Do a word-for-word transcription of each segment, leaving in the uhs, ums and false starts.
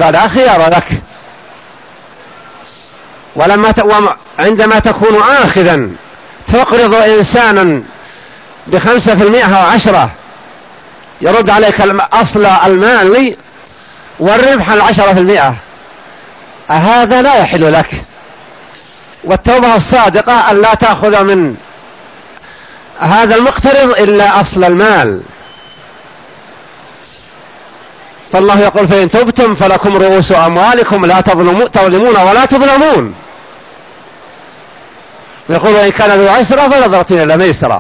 لا خيار لك. ولما ت... عندما تكون آخذا تقرض إنسانا بخمسة في المئة أو عشرة يرد عليك أصل المال والربح العشرة في المئة، هذا لا يحل لك. والتوبة الصادقة أن لا تأخذ من هذا المقترض إلا أصل المال. فالله يقول فإن تبتم فلكم رؤوس أموالكم لا تظلمون ولا تظلمون. ويقول وإن كان ذو عسرة فنظرة إلى ميسرة.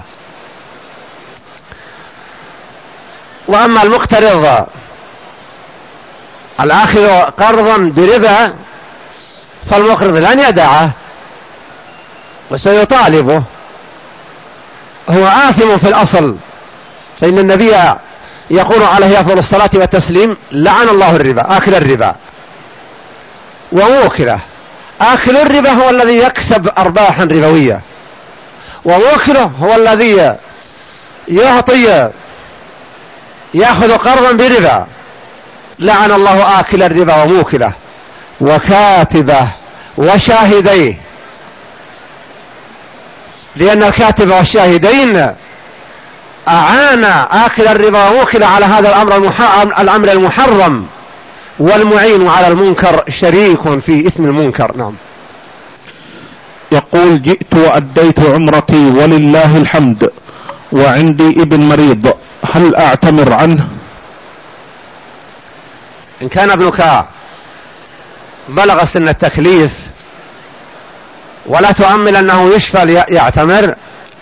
وأما المقترض الآخذ قرضا بربا فالمقرض لن يدعه وسيطالبه، هو آثم في الأصل. فإن النبي يقول عليه أفضل الصلاة والتسليم لعن الله الربا آكل الربا وموكله. آكل الربا هو الذي يكسب أرباحا ربوية، وموكله هو الذي يعطي يأخذ قرضا بربا. لعن الله آكل الربا وموكله وكاتبه وشاهديه، لأن الكاتب والشاهدين أعان آكل الربا وموكله على هذا الأمر المحرم, الأمر المحرم، والمعين على المنكر شريك في إثم المنكر. نعم. يقول جئت وأديت عمرتي ولله الحمد وعندي ابن مريض، هل أعتمر عنه؟ إن كان ابنك بلغ سن التكليف ولا تؤمل أنه يشفى ليعتمر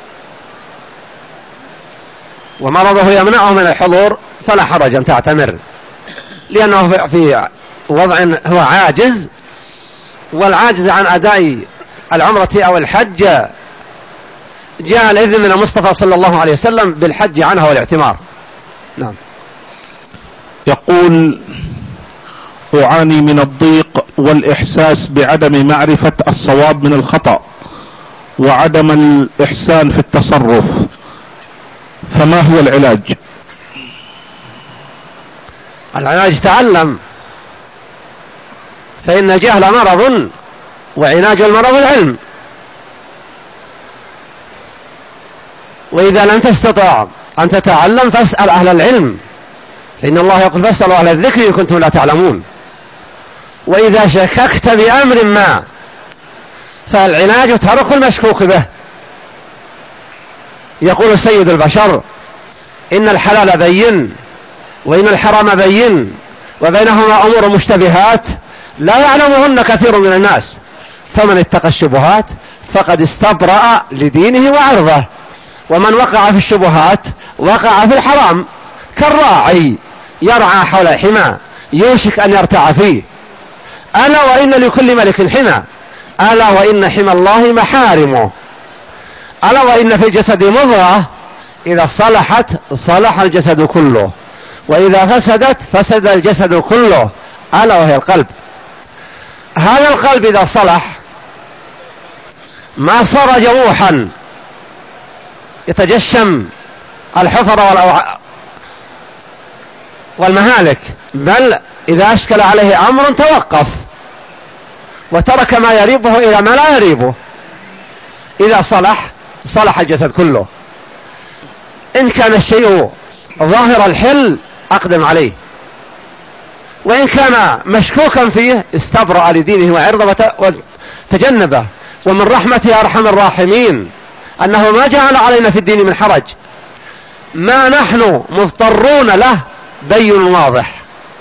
ومرضه يمنعه من الحضور فلا حرج أن تعتمر، لأنه في وضع هو عاجز، والعاجز عن أداء العمرة أو الحج جاء الإذن من المصطفى صلى الله عليه وسلم بالحج عنها والاعتمار. نعم. يقول أعاني من الضيق والإحساس بعدم معرفة الصواب من الخطأ وعدم الإحسان في التصرف، فما هو العلاج؟ العلاج تعلم، فإن الجهل مرض وعلاج المرض العلم. وإذا لم تستطع أن تتعلم فاسأل أهل العلم، فإن الله يقول فاسألوا أهل الذكر إن كنتم لا تعلمون. وإذا شككت بأمر ما فالعلاج ترك المشكوك به. يقول سيد البشر إن الحلال بين وإن الحرام بين وبينهما أمور مشتبهات لا يعلمهن كثير من الناس، فمن اتقى الشبهات فقد استبرأ لدينه وعرضه، ومن وقع في الشبهات وقع في الحرام، كالراعي يرعى حول حمى يوشك أن يرتع فيه. ألا وإن لكل ملك حمى، ألا وإن حمى الله محارمه، ألا وإن في الجسد مضغة إذا صلحت صلح الجسد كله، وإذا فسدت فسد الجسد كله، ألا وهي القلب. هذا القلب إذا صلح ما صار جروحا يتجشم الحفر والمهالك، بل إذا أشكل عليه أمر توقف وترك ما يريبه إلى ما لا يريبه. إذا صلح صلح الجسد كله. إن كان الشيء ظاهر الحل أقدم عليه، وإن كان مشكوكا فيه استبرأ لدينه وعرضه وتجنبه. ومن رحمته أرحم الراحمين أنه ما جعل علينا في الدين من حرج، ما نحن مضطرون له بين واضح.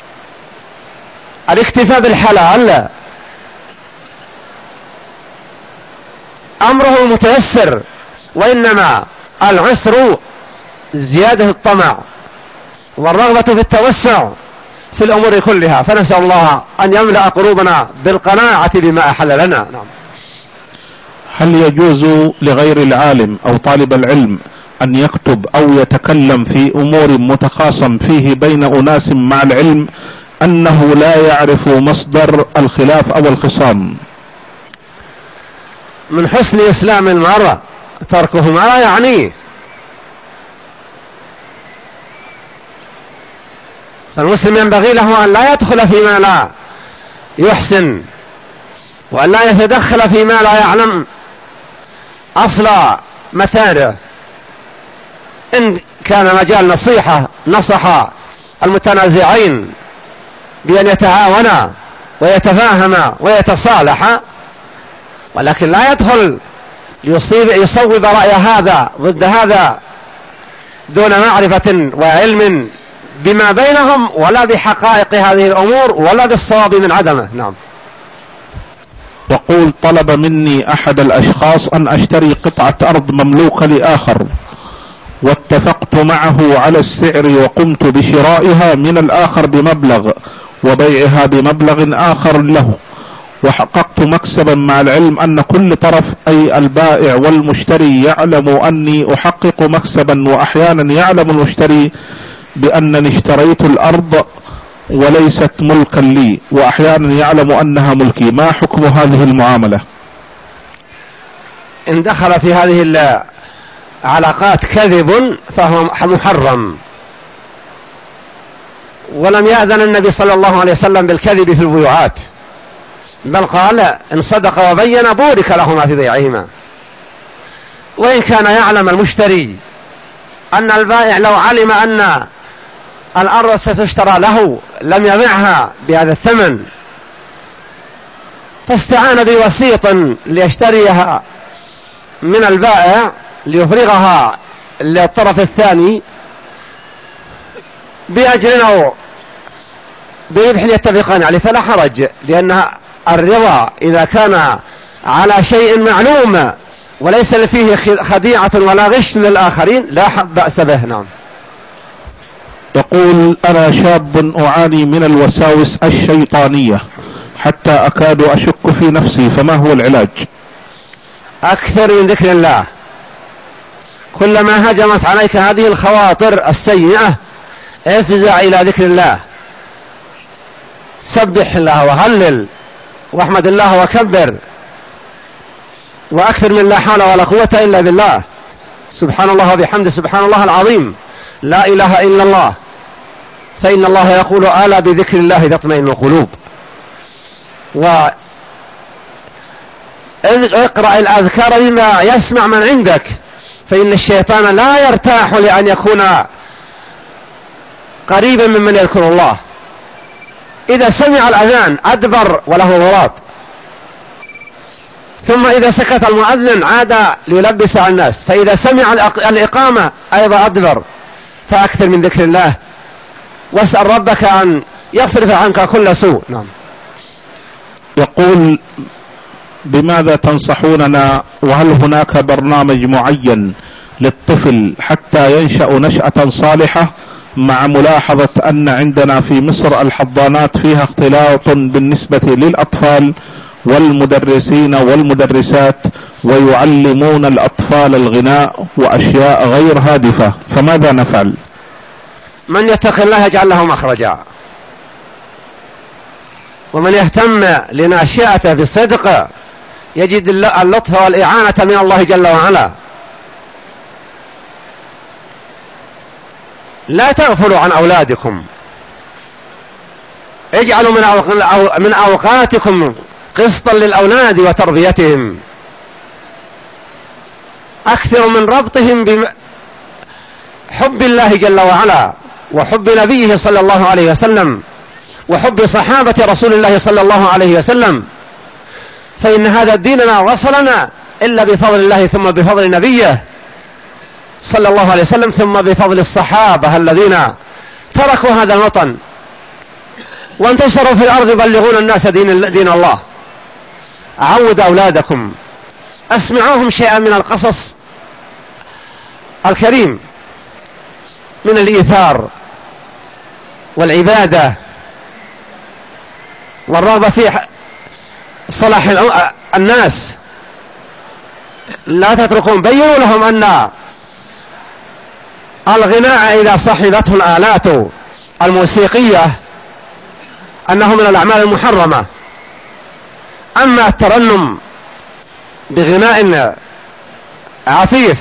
الاكتفاء بالحلال أمره متيسر، وإنما العسر زيادة الطمع والرغبة في التوسع في الأمور كلها. فنسأل الله أن يملأ قلوبنا بالقناعة بما أحل لنا. نعم. هل يجوز لغير العالم أو طالب العلم أن يكتب أو يتكلم في أمور متخاصم فيه بين أناس مع العلم أنه لا يعرف مصدر الخلاف أو الخصام؟ من حسن إسلام المرء تركه ما لا يعنيه. فالمسلم ينبغي له أن لا يدخل فيما لا يحسن وأن لا يتدخل فيما لا يعلم أصل مثاله. إن كان مجال نصيحة نصح المتنازعين بأن يتعاونا ويتفاهما ويتصالحا، ولكن لا يدخل يصيب يصوب رأي هذا ضد هذا دون معرفة وعلم بما بينهم ولا بحقائق هذه الأمور ولا بالصواب من عدمه. نعم. يقول: طلب مني أحد الأشخاص أن أشتري قطعة أرض مملوكة لآخر، واتفقت معه على السعر وقمت بشرائها من الآخر بمبلغ وبيعها بمبلغ آخر له، وحققت مكسبا مع العلم أن كل طرف أي البائع والمشتري يعلم أني أحقق مكسبا، وأحيانا يعلم المشتري بأنني اشتريت الأرض وليست ملكا لي، وأحيانا يعلم أنها ملكي. ما حكم هذه المعاملة؟ إن دخل في هذه العلاقات كذب فهو محرم، ولم يأذن النبي صلى الله عليه وسلم بالكذب في البيوعات، بل قال: إن صدق وبين بورك لهما في بيعهما. وإن كان يعلم المشتري أن البائع لو علم أن الأرض ستشترى له لم يبيعها بهذا الثمن، فاستعان بوسيط ليشتريها من البائع ليفرغها للطرف الثاني بأجر أو بربح يتفقان عليه، فلا حرج، لأن الرضا إذا كان على شيء معلوم وليس فيه خديعة ولا غش للآخرين لا بأس به. نعم. يقول: أنا شاب أعاني من الوساوس الشيطانية حتى أكاد أشك في نفسي، فما هو العلاج؟ أكثر من ذكر الله. كلما هجمت عليك هذه الخواطر السيئة افزع إلى ذكر الله، سبح الله وهلل واحمد الله وكبر، وأكثر من لا حول ولا قوة إلا بالله، سبحان الله وبحمده سبحان الله العظيم، لا إله إلا الله، فإن الله يقول: ألا بذكر الله تطمئن القلوب. واقرأ الأذكار بما يسمع من عندك، فإن الشيطان لا يرتاح لأن يكون قريبا ممن يذكر الله. إذا سمع الأذان أدبر وله غراض، ثم إذا سكت المؤذن عاد ليلبس على الناس، فإذا سمع الإقامة أيضا أدبر. فأكثر من ذكر الله، واسأل ربك أن يصرف عنك كل سوء. نعم. يقول: بماذا تنصحوننا، وهل هناك برنامج معين للطفل حتى ينشأ نشأة صالحة، مع ملاحظة أن عندنا في مصر الحضانات فيها اختلاط بالنسبة للأطفال والمدرسين والمدرسات، ويعلمون الأطفال الغناء وأشياء غير هادفة، فماذا نفعل؟ من يتق الله يجعل له مخرجا، ومن يهتم لناشئته بصدق يجد اللطف والإعانة من الله جل وعلا. لا تغفلوا عن أولادكم، اجعلوا من أوقاتكم قسطا للأولاد وتربيتهم، أكثر من ربطهم بحب الله جل وعلا وحب نبيه صلى الله عليه وسلم وحب صحابة رسول الله صلى الله عليه وسلم، فإن هذا الدين ما وصلنا إلا بفضل الله ثم بفضل نبيه صلى الله عليه وسلم ثم بفضل الصحابة الذين تركوا هذا الوطن وانتشروا في الأرض يبلغون الناس دين, دين الله. عود أولادكم، أسمعوهم شيئا من القصص الكريم من الإيثار والعبادة والرغبة في صلاح الناس. لا تتركون، بينوا لهم أن الغناء إذا صحبته الآلات الموسيقية أنه من الأعمال المحرمة. أما الترنم بغناء عفيف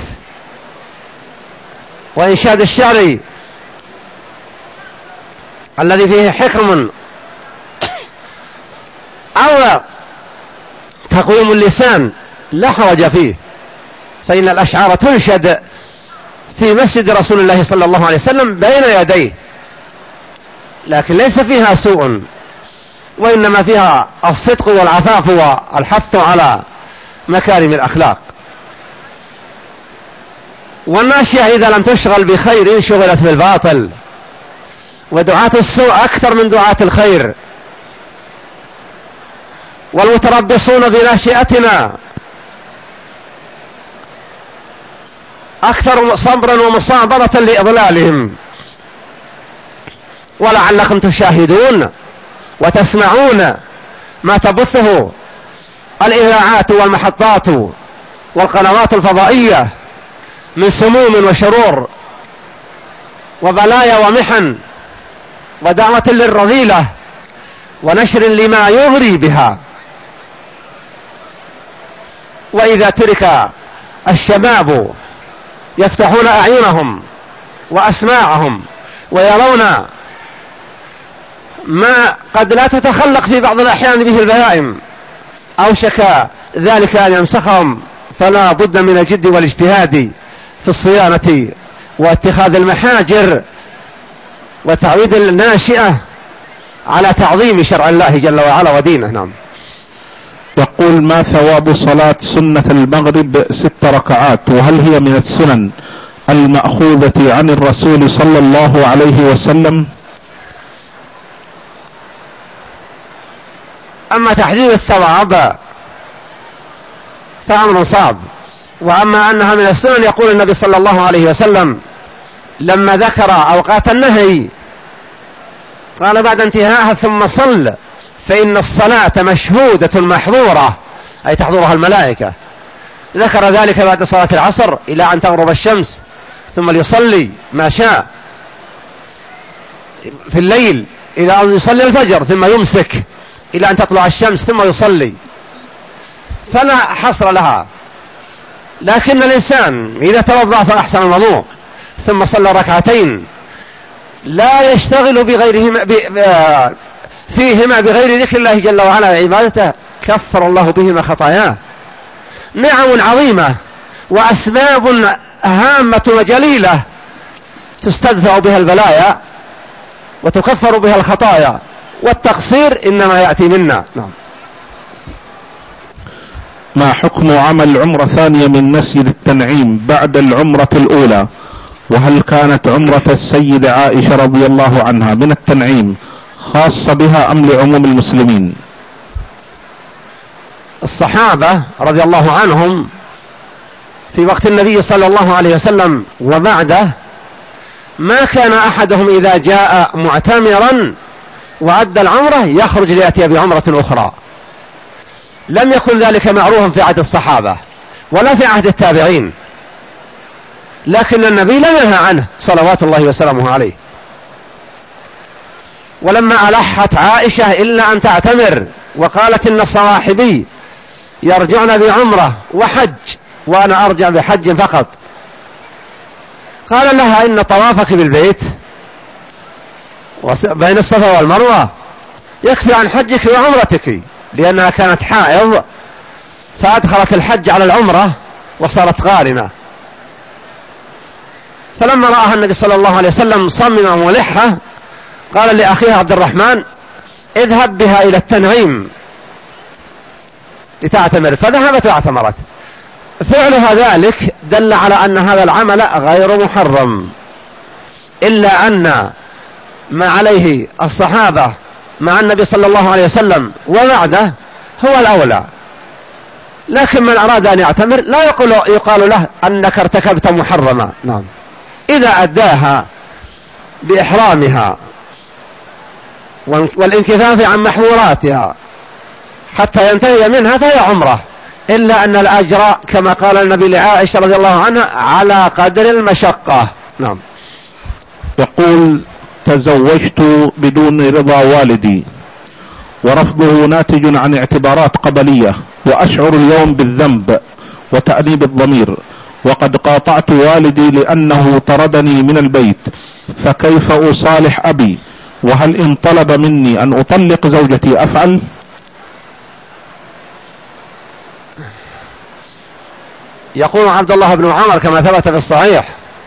وإنشاد الشعري الذي فيه حكم أو تقويم اللسان لا حرج فيه، فإن الأشعار تنشد في مسجد رسول الله صلى الله عليه وسلم بين يديه، لكن ليس فيها سوء، وإنما فيها الصدق والعفاف والحث على مكارم الأخلاق. والناشئة إذا لم تشغل بخير شغلت بالباطل، ودعاة السوء أكثر من دعاة الخير. والمتربصون بناشئتنا أكثر صبرا ومصابرة لإضلالهم. ولعلكم تشاهدون وتسمعون ما تبثه الإذاعات والمحطات والقنوات الفضائية من سموم وشرور وبلايا ومحن ودعوة للرذيلة ونشر لما يغري بها. وإذا ترك الشباب يفتحون أعينهم وأسماعهم ويرون ما قد لا تتخلق في بعض الأحيان به البهائم، أوشك ذلك أن يمسخهم، فلا بد من الجد والاجتهاد في الصيانة واتخاذ المحاجر وتعويد الناشئة على تعظيم شرع الله جل وعلا ودينه. نعم. يقول: ما ثواب صلاة سنة المغرب ست ركعات، وهل هي من السنن المأخوذة عن الرسول صلى الله عليه وسلم؟ أما تحديد الثواب فأمر صعب، وأما أنها من السنن يقول النبي صلى الله عليه وسلم لما ذكر أوقات النهي قال بعد انتهائها ثم صل فإن الصلاة مشهودة محظورة، أي تحضرها الملائكة. ذكر ذلك بعد صلاة العصر إلى أن تغرب الشمس، ثم ليصلي ما شاء في الليل إلى أن يصلي الفجر، ثم يمسك إلى أن تطلع الشمس ثم يصلي، فلا حصر لها. لكن الإنسان إذا توضأ فأحسن الوضوء ثم صلى ركعتين لا يشتغل بغيرهما فيهما بغير ذكر الله جل وعلا وعبادته، كفر الله بهما خطاياه. نعم عظيمة وأسباب هامة وجليلة تستدفع بها البلايا وتكفر بها الخطايا، والتقصير إنما يأتي منا. نعم. ما حكم عمل عمرة ثانية من مسجد التنعيم بعد العمرة الأولى؟ وهل كانت عمرة السيدة عائشة رضي الله عنها من التنعيم خاصة بها أم لعموم المسلمين؟ الصحابة رضي الله عنهم في وقت النبي صلى الله عليه وسلم وبعده ما كان أحدهم إذا جاء معتمرا وأدى العمرة يخرج ليأتي بعمرة أخرى. لم يكن ذلك معروفا في عهد الصحابة ولا في عهد التابعين، لكن النبي لم ينهى عنه صلوات الله وسلامه عليه. ولما ألحت عائشة إلا أن تعتمر وقالت إن صواحبي يرجعن بعمرة وحج وأنا أرجع بحج فقط، قال لها إن طوافك بالبيت بين الصفا والمروة يكفي عن حجك وعمرتك، لأنها كانت حائض فأدخلت الحج على العمرة وصارت قارنة. فلما رآها النبي صلى الله عليه وسلم صمم ملحة قال لأخيها عبد الرحمن اذهب بها إلى التنعيم لتعتمر، فذهبت واعتمرت. فعلها ذلك دل على أن هذا العمل غير محرم، إلا أن ما عليه الصحابة مع النبي صلى الله عليه وسلم وبعده هو الأولى. لكن من أراد أن يعتمر لا يقول, يقال له أنك ارتكبت محرما. نعم. إذا أداها بإحرامها والانكفاف عن محظوراتها حتى ينتهي منها فهي عمره، إلا أن الأجر كما قال النبي لعائشة رضي الله عنها على قدر المشقة. نعم. يقول: تزوجت بدون رضا والدي ورفضه ناتج عن اعتبارات قبلية، وأشعر اليوم بالذنب وتأنيب الضمير، وقد قاطعت والدي لأنه طردني من البيت، فكيف أصالح أبي؟ وهل إن طلب مني أن أطلق زوجتي أفعل؟ يقول عبد الله بن عمر كما ثبت في الصحيح: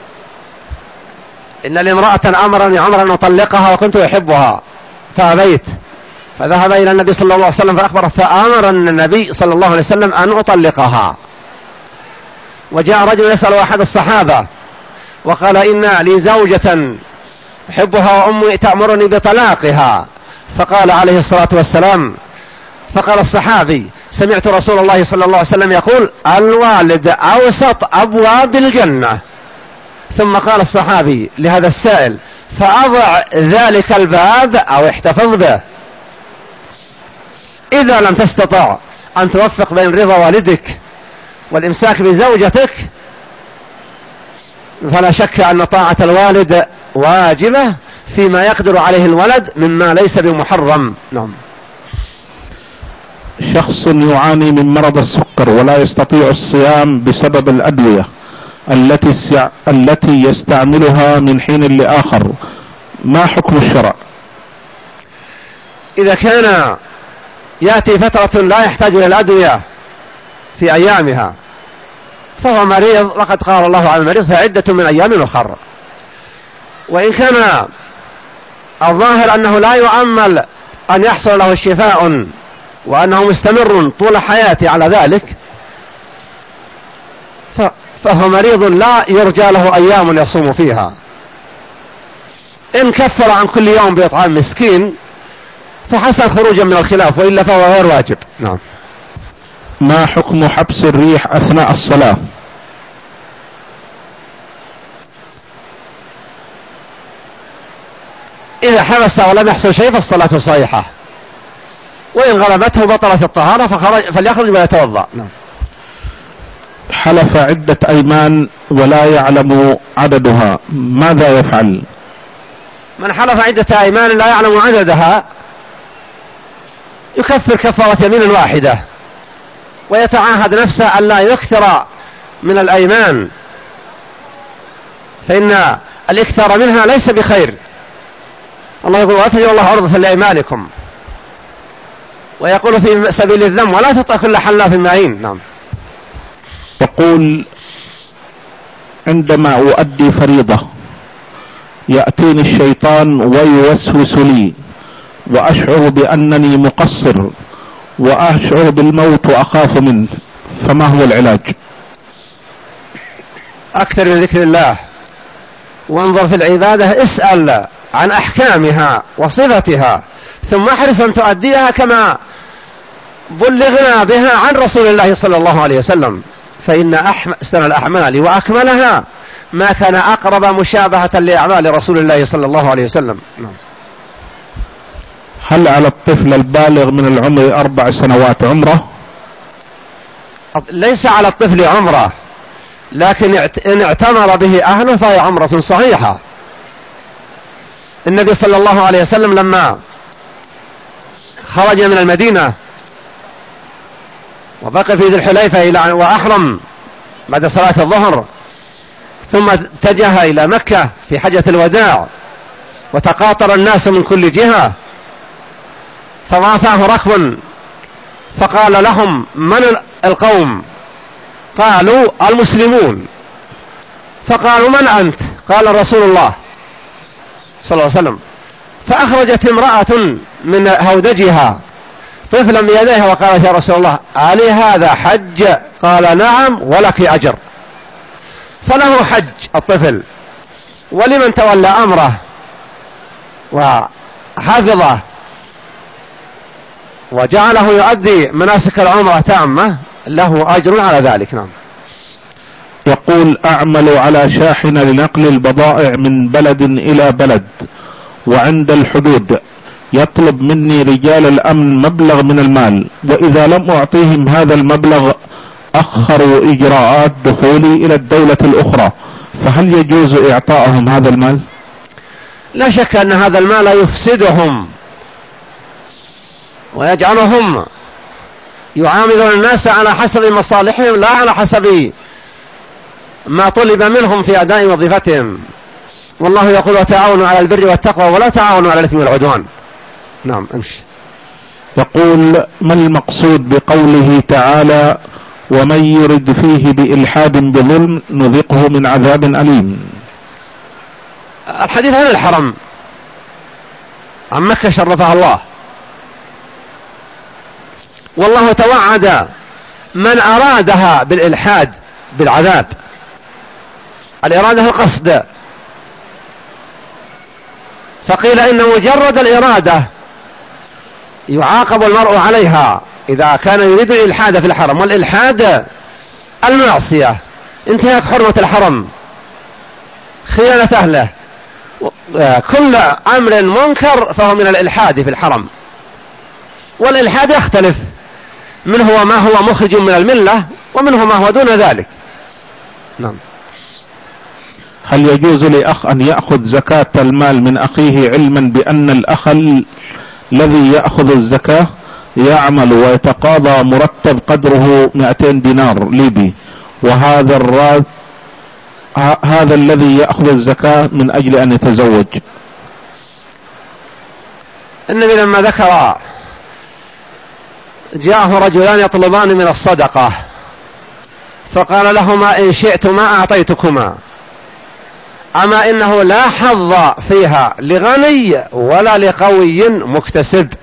إن لامرأة أمرني عمر أن أطلقها وكنت أحبها فأبيت، فذهب إلى النبي صلى الله عليه وسلم فأخبره، فأمر النبي صلى الله عليه وسلم أن أطلقها. وجاء رجل يسأل أحد الصحابة وقال: إن لي زوجة أحبها وأمي تأمرني بطلاقها، فقال عليه الصلاة والسلام، فقال الصحابي: سمعت رسول الله صلى الله عليه وسلم يقول: الوالد أوسط أبواب الجنة. ثم قال الصحابي لهذا السائل: فأضع ذلك الباب أو احتفظ به. إذا لم تستطع أن توفق بين رضا والدك والإمساك بزوجتك، فلا شك أن طاعة الوالد واجبة فيما يقدر عليه الولد مما ليس بمحرم. نعم. شخص يعاني من مرض السكر ولا يستطيع الصيام بسبب الأدوية التي التي يستعملها من حين لآخر، ما حكم الشرع؟ إذا كان يأتي فترة لا يحتاج إلى الأدوية في أيامها فهو مريض، وقد قال الله عن المريض: فعدة من أيام أخر. وإن كان الظاهر أنه لا يؤمل أن يحصل له الشفاء وأنه مستمر طول حياته على ذلك، فهو مريض لا يرجى له أيام يصوم فيها. إن كفر عن كل يوم بإطعام مسكين فحسن خروجا من الخلاف، وإلا فهو غير واجب. نعم. ما حكم حبس الريح أثناء الصلاة؟ إذا حبس ولم يحصل شيء فالصلاة صحيحة، وإن غلبته بطلت الطهارة فليخرج ويتوضأ. نعم. حلف عدة أيمان ولا يعلم عددها، ماذا يفعل؟ من حلف عدة أيمان لا يعلم عددها يكفر كفارة يمين واحدة، ويتعاهد نفسه ألا يكثر من الأيمان، فإن الإكثار منها ليس بخير. الله يقول: ولا تجعلوا الله عرضة لأيمانكم، ويقول في سبيل الذم: ولا تطع كل حلاف مهين. نعم. يقول: عندما أؤدي فريضة يأتيني الشيطان ويوسوس لي وأشعر بأنني مقصر وأشعر بالموت وأخاف منه، فما هو العلاج؟ أكثر من ذكر الله، وانظر في العبادة، اسأل عن أحكامها وصفتها، ثم احرص أن تؤديها كما بلغنا بها عن رسول الله صلى الله عليه وسلم، فإن أحسن الأعمال وأكملها ما كان أقرب مشابهة لأعمال رسول الله صلى الله عليه وسلم. هل على الطفل البالغ من العمر أربع سنوات عمره؟ ليس على الطفل عمره، لكن إن اعتمر به أهله فهي عمرة صحيحة. النبي صلى الله عليه وسلم لما خرج من المدينة وبقي في ذي الحليفة إلى وأحرم بعد صلاة الظهر، ثم اتجه إلى مكة في حجة الوداع، وتقاطر الناس من كل جهة، فوافاه ركب فقال لهم: من القوم؟ قالوا: المسلمون. فقالوا: من أنت؟ قال: رسول الله صلى الله عليه وسلم. فأخرجت امرأة من هودجها طفلا بيديها وقالت: يا رسول الله، ألي هذا حج؟ قال: نعم، ولك أجر. فله حج الطفل، ولمن تولى أمره وحفظه وجعله يؤدي مناسك العمرة تامة له أجر على ذلك. نعم. يقول: أعمل على شاحنة لنقل البضائع من بلد إلى بلد، وعند الحدود يطلب مني رجال الأمن مبلغ من المال، وإذا لم أعطيهم هذا المبلغ أخروا إجراءات دخولي إلى الدولة الأخرى، فهل يجوز إعطائهم هذا المال؟ لا شك أن هذا المال يفسدهم ويجعلهم يعاملون الناس على حسب مصالحهم لا على حسب ما طلب منهم في أداء وظيفتهم. والله يقول: وتعاونوا على البر والتقوى ولا تعاونوا على الإثم والعدوان. نعم. امشي. يقول: ما المقصود بقوله تعالى: ومن يرد فيه بإلحاد بظلم نذقه من عذاب أليم. الحديث عن الحرم، عن مكة شرفها الله، والله توعد من أرادها بالإلحاد بالعذاب. الإرادة القصد، فقيل إن مجرد الإرادة يعاقب المرء عليها إذا كان يريد الإلحاد في الحرم، والإلحاد المعصية، انتهاك حرمة الحرم، خيانة أهله، كل أمر منكر فهو من الإلحاد في الحرم. والإلحاد يختلف، منه ما هو مخرج من الملة ومنه ما هو دون ذلك. نعم. هل يجوز لأخ أن يأخذ زكاة المال من أخيه علما بأن الأخ الذي يأخذ الزكاة يعمل ويتقاضى مرتب قدره مئتين دينار ليبي، وهذا الراد هذا الذي يأخذ الزكاة من أجل أن يتزوج؟ النبي لما ذكر جاءه رجلان يطلبان من الصدقة فقال لهما إن شئتما أعطيتكما، أما إنه لا حظ فيها لغني ولا لقوي مكتسب.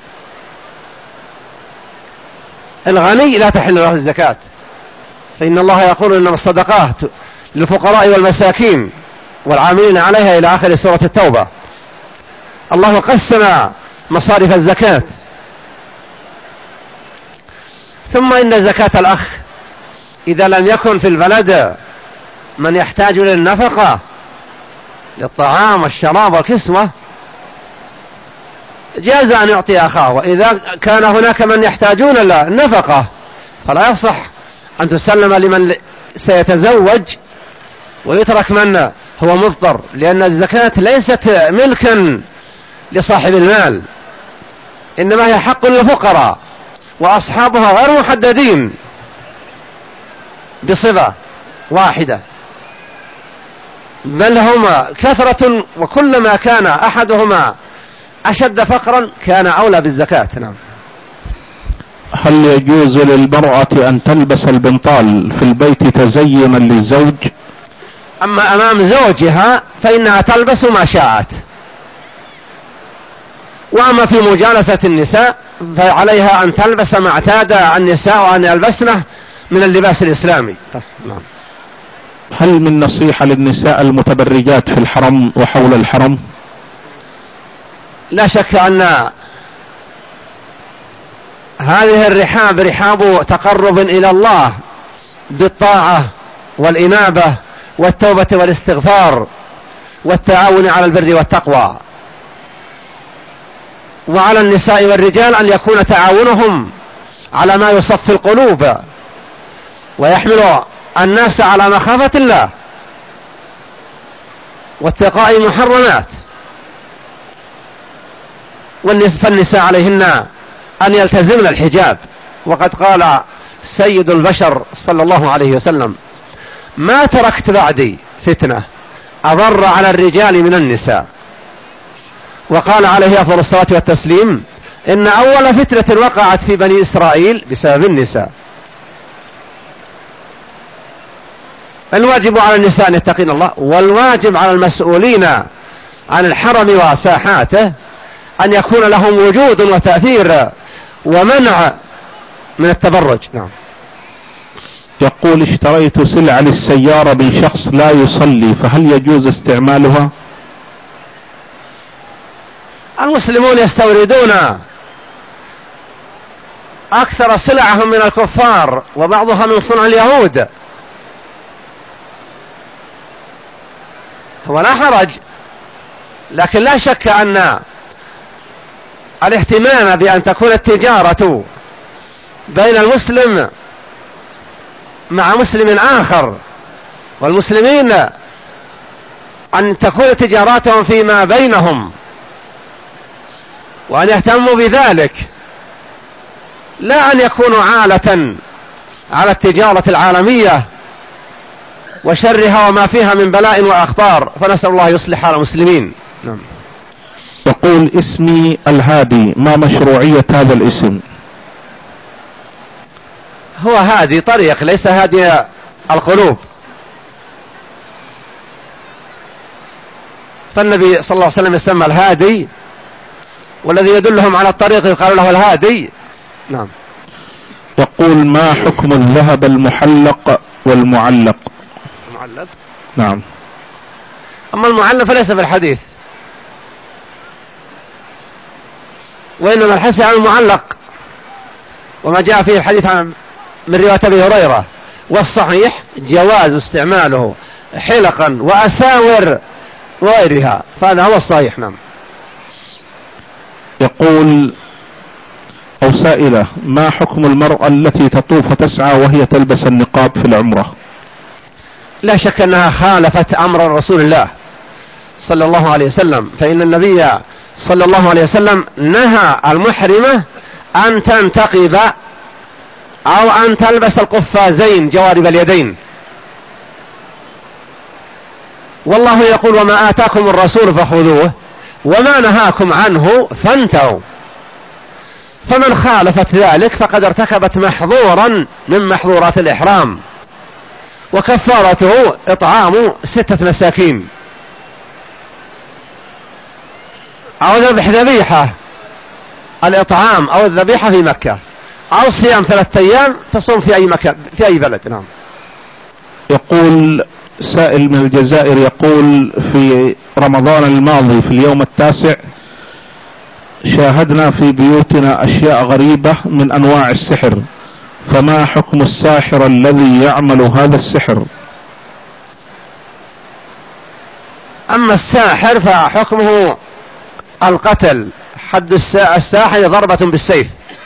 الغني لا تحل له الزكاة، فإن الله يقول إنما الصدقات للفقراء والمساكين والعاملين عليها إلى آخر سورة التوبة. الله قسم مصارف الزكاة. ثم إن زكاة الأخ إذا لم يكن في البلد من يحتاج للنفقة للطعام والشراب والكسوة جاز أن يعطي أخاه، وإذا كان هناك من يحتاجون النفقة فلا يصح أن تسلم لمن سيتزوج ويترك من هو مضطر، لأن الزكاة ليست ملكا لصاحب المال، إنما هي حق للفقراء وأصحابها غير محددين بصفة واحدة، بل هما كثرة، وكلما كان أحدهما أشد فقرا كان أولى بالزكاة. نعم. هل يجوز للمرأة أن تلبس البنطال في البيت تزينا للزوج؟ أما أمام زوجها فإنها تلبس ما شاءت، وأما في مجالسة النساء فعليها أن تلبس ما اعتاد النساء وأن يلبسنه من اللباس الإسلامي. نعم. هل من نصيحة للنساء المتبرجات في الحرم وحول الحرم؟ لا شك أن هذه الرحاب رحاب تقرب إلى الله بالطاعة والإنابة والتوبة والاستغفار والتعاون على البر والتقوى، وعلى النساء والرجال أن يكون تعاونهم على ما يصفي القلوب ويحمل الناس على مخافة الله واتقاء المحرمات. فالنساء عليهن أن يلتزمن الحجاب، وقد قال سيد البشر صلى الله عليه وسلم ما تركت بعدي فتنة أضر على الرجال من النساء. وقال عليه أفضل الصلاة والتسليم إن أول فتنة وقعت في بني إسرائيل بسبب النساء. الواجب على النساء أن يتقين الله، والواجب على المسؤولين عن الحرم وساحاته أن يكون لهم وجود وتأثير ومنع من التبرج. نعم. يقول اشتريت سلعة للسيارة من شخص لا يصلي، فهل يجوز استعمالها؟ المسلمون يستوردون أكثر سلعهم من الكفار وبعضها من صنع اليهود، هو لا حرج، لكن لا شك أن الاهتمام بأن تكون التجارة بين المسلم مع مسلم آخر والمسلمين أن تكون تجاراتهم فيما بينهم وأن يهتموا بذلك، لا أن يكونوا عالة على التجارة العالمية وشرها وما فيها من بلاء وأخطار، فنسأل الله يصلح على المسلمين. نعم. يقول اسمي الهادي، ما مشروعية هذا الاسم؟ هو هادي طريق ليس هادي القلوب. فالنبي صلى الله عليه وسلم يسمى الهادي، والذي يدلهم على الطريق يقال له الهادي. نعم. يقول: ما حكم الذهب المحلق والمعلق؟ المعلق؟ نعم. أما المعلق فليس في الحديث، وإنما الحث على المعلق وما جاء فيه الحديث عن من رواية أبي هريرة، والصحيح جواز استعماله حلقا وأساور وغيرها، فهذا هو الصحيح. نعم. يقول أو سائلة: ما حكم المرأة التي تطوف وتسعى وهي تلبس النقاب في العمرة؟ لا شك أنها خالفت أمر رسول الله صلى الله عليه وسلم، فإن النبي صلى الله عليه وسلم نهى المحرمة أن تنتقب أو أن تلبس القفازين جوارب اليدين، والله يقول: وما آتاكم الرسول فخذوه وما نهاكم عنه فانتهوا. فمن خالفت ذلك فقد ارتكبت محظورا من محظورات الإحرام، وكفارته إطعام ستة مساكين أو ذبح ذبيحة، الإطعام أو الذبيحة في مكة، أو صيام ثلاثة أيام تصوم في أي مكان في أي بلد. نعم. يقول سائل من الجزائر، يقول: في رمضان الماضي في اليوم التاسع شاهدنا في بيوتنا أشياء غريبة من أنواع السحر، فما حكم الساحر الذي يعمل هذا السحر؟ أما الساحر فحكمه القتل، حد الساحر ضربة بالسيف،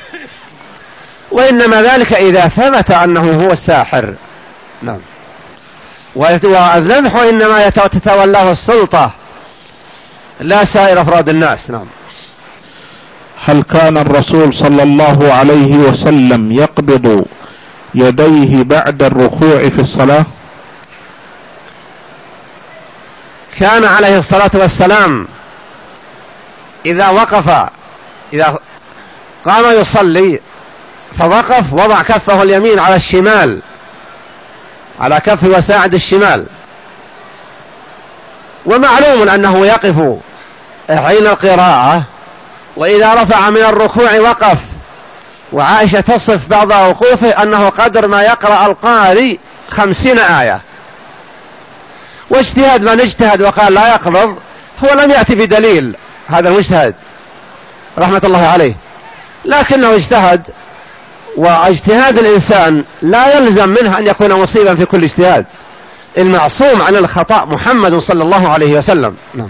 وإنما ذلك إذا ثبت أنه هو الساحر. نعم. والذبح إنما تتولاه السلطة لا سائر أفراد الناس. نعم. هل كان الرسول صلى الله عليه وسلم يقبض يديه بعد الركوع في الصلاة؟ كان عليه الصلاة والسلام إذا وقف، إذا قام يصلي فوقف وضع كفه اليمين على الشمال، على كف وساعد الشمال، ومعلوم أنه يقف حين القراءة، وإذا رفع من الركوع وقف. وعائشة تصف بعض وقوفه أنه قدر ما يقرأ القارئ خمسين آية. واجتهاد من اجتهد وقال لا يقبض هو لم يأتي بدليل، هذا المجتهد رحمة الله عليه، لكنه اجتهد، واجتهاد الإنسان لا يلزم منه أن يكون مصيبا في كل اجتهاد. المعصوم عن الخطأ محمد صلى الله عليه وسلم. نعم.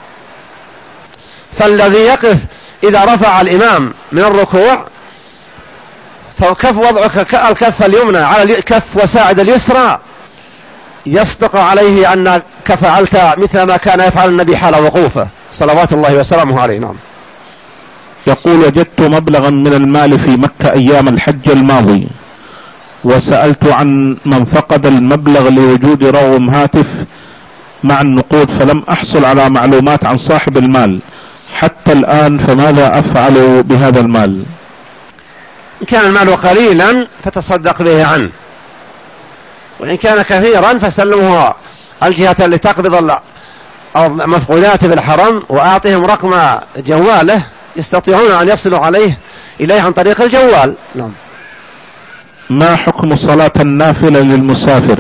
فالذي يقف إذا رفع الإمام من الركوع فكف وضعك الكف اليمنى على الكف وساعد اليسرى يصدق عليه أنك فعلت مثل ما كان يفعل النبي حال وقوفه صلوات الله وسلامه عليه. نعم. يقول: وجدت مبلغا من المال في مكة أيام الحج الماضي، وسألت عن من فقد المبلغ لوجود رقم هاتف مع النقود، فلم أحصل على معلومات عن صاحب المال حتى الآن، فماذا أفعل بهذا المال؟ إن كان المال قليلا فتصدق به عنه، وإن كان كثيرا فسلمه الجهة اللي تقبض المفقودات بالحرم، وأعطهم رقم جواله يستطيعون أن يصلوا عليه إليه عن طريق الجوال. نعم. ما حكم صلاة النافلة للمسافر؟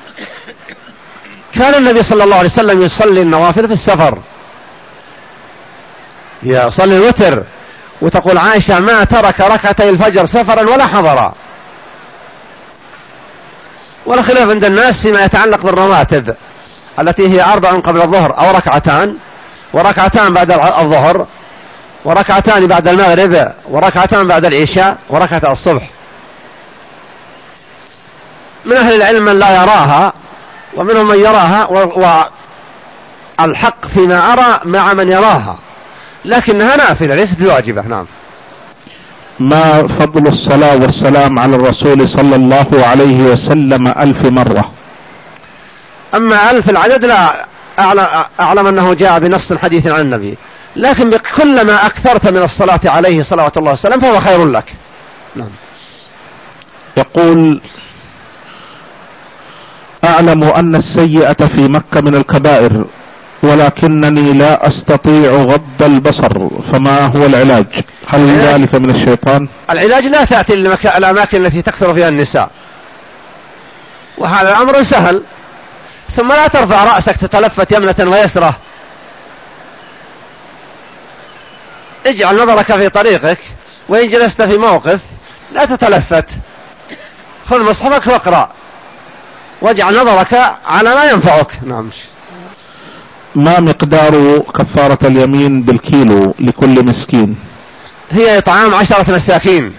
كان النبي صلى الله عليه وسلم يصلي النوافل في السفر، يصلي الوتر، وتقول عائشة: ما ترك ركعتي الفجر سفرا ولا حضرا. ولا خلاف عند الناس فيما يتعلق بالرواتب التي هي أربع قبل الظهر أو ركعتان، وركعتان بعد الظهر، وركعتان بعد المغرب، وركعتان بعد العشاء، وركعة الصبح. من أهل العلم من لا يراها، ومنهم من يراها، والحق فيما أرى مع من يراها، لكنها نافلة ليست بواجبة. نعم. ما فضل الصلاة والسلام على الرسول صلى الله عليه وسلم ألف مرة؟ أما ألف العدد لا أعلم أنه جاء بنص حديث عن النبي، لكن كلما أكثرت من الصلاة عليه صلوات الله وسلم فهو خير لك. نعم. يقول: أعلم أن السيئة في مكة من الكبائر، ولكنني لا أستطيع غض البصر، فما هو العلاج؟ هل ذلك من الشيطان؟ العلاج لا تأتي الأماكن التي تكثر فيها النساء، وهذا الأمر سهل. ثم لا ترفع رأسك تتلفت يمنة ويسرة، اجعل نظرك في طريقك، وإن جلست في موقف لا تتلفت، خذ مصحفك واقرأ، واجعل نظرك على ما ينفعك. نعم. ما مقدار كفارة اليمين بالكيلو لكل مسكين؟ هي إطعام عشرة مساكين،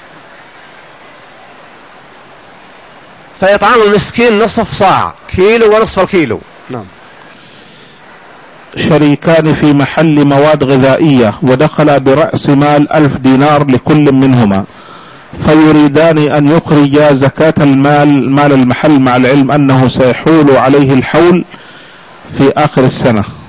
فإطعام المسكين نصف صاع، كيلو ونصف الكيلو. نعم. شريكان في محل مواد غذائية ودخل برأس مال ألف دينار لكل منهما، فيريدان أن يخرجا زكاة المال مال المحل، مع العلم أنه سيحول عليه الحول في آخر السنة،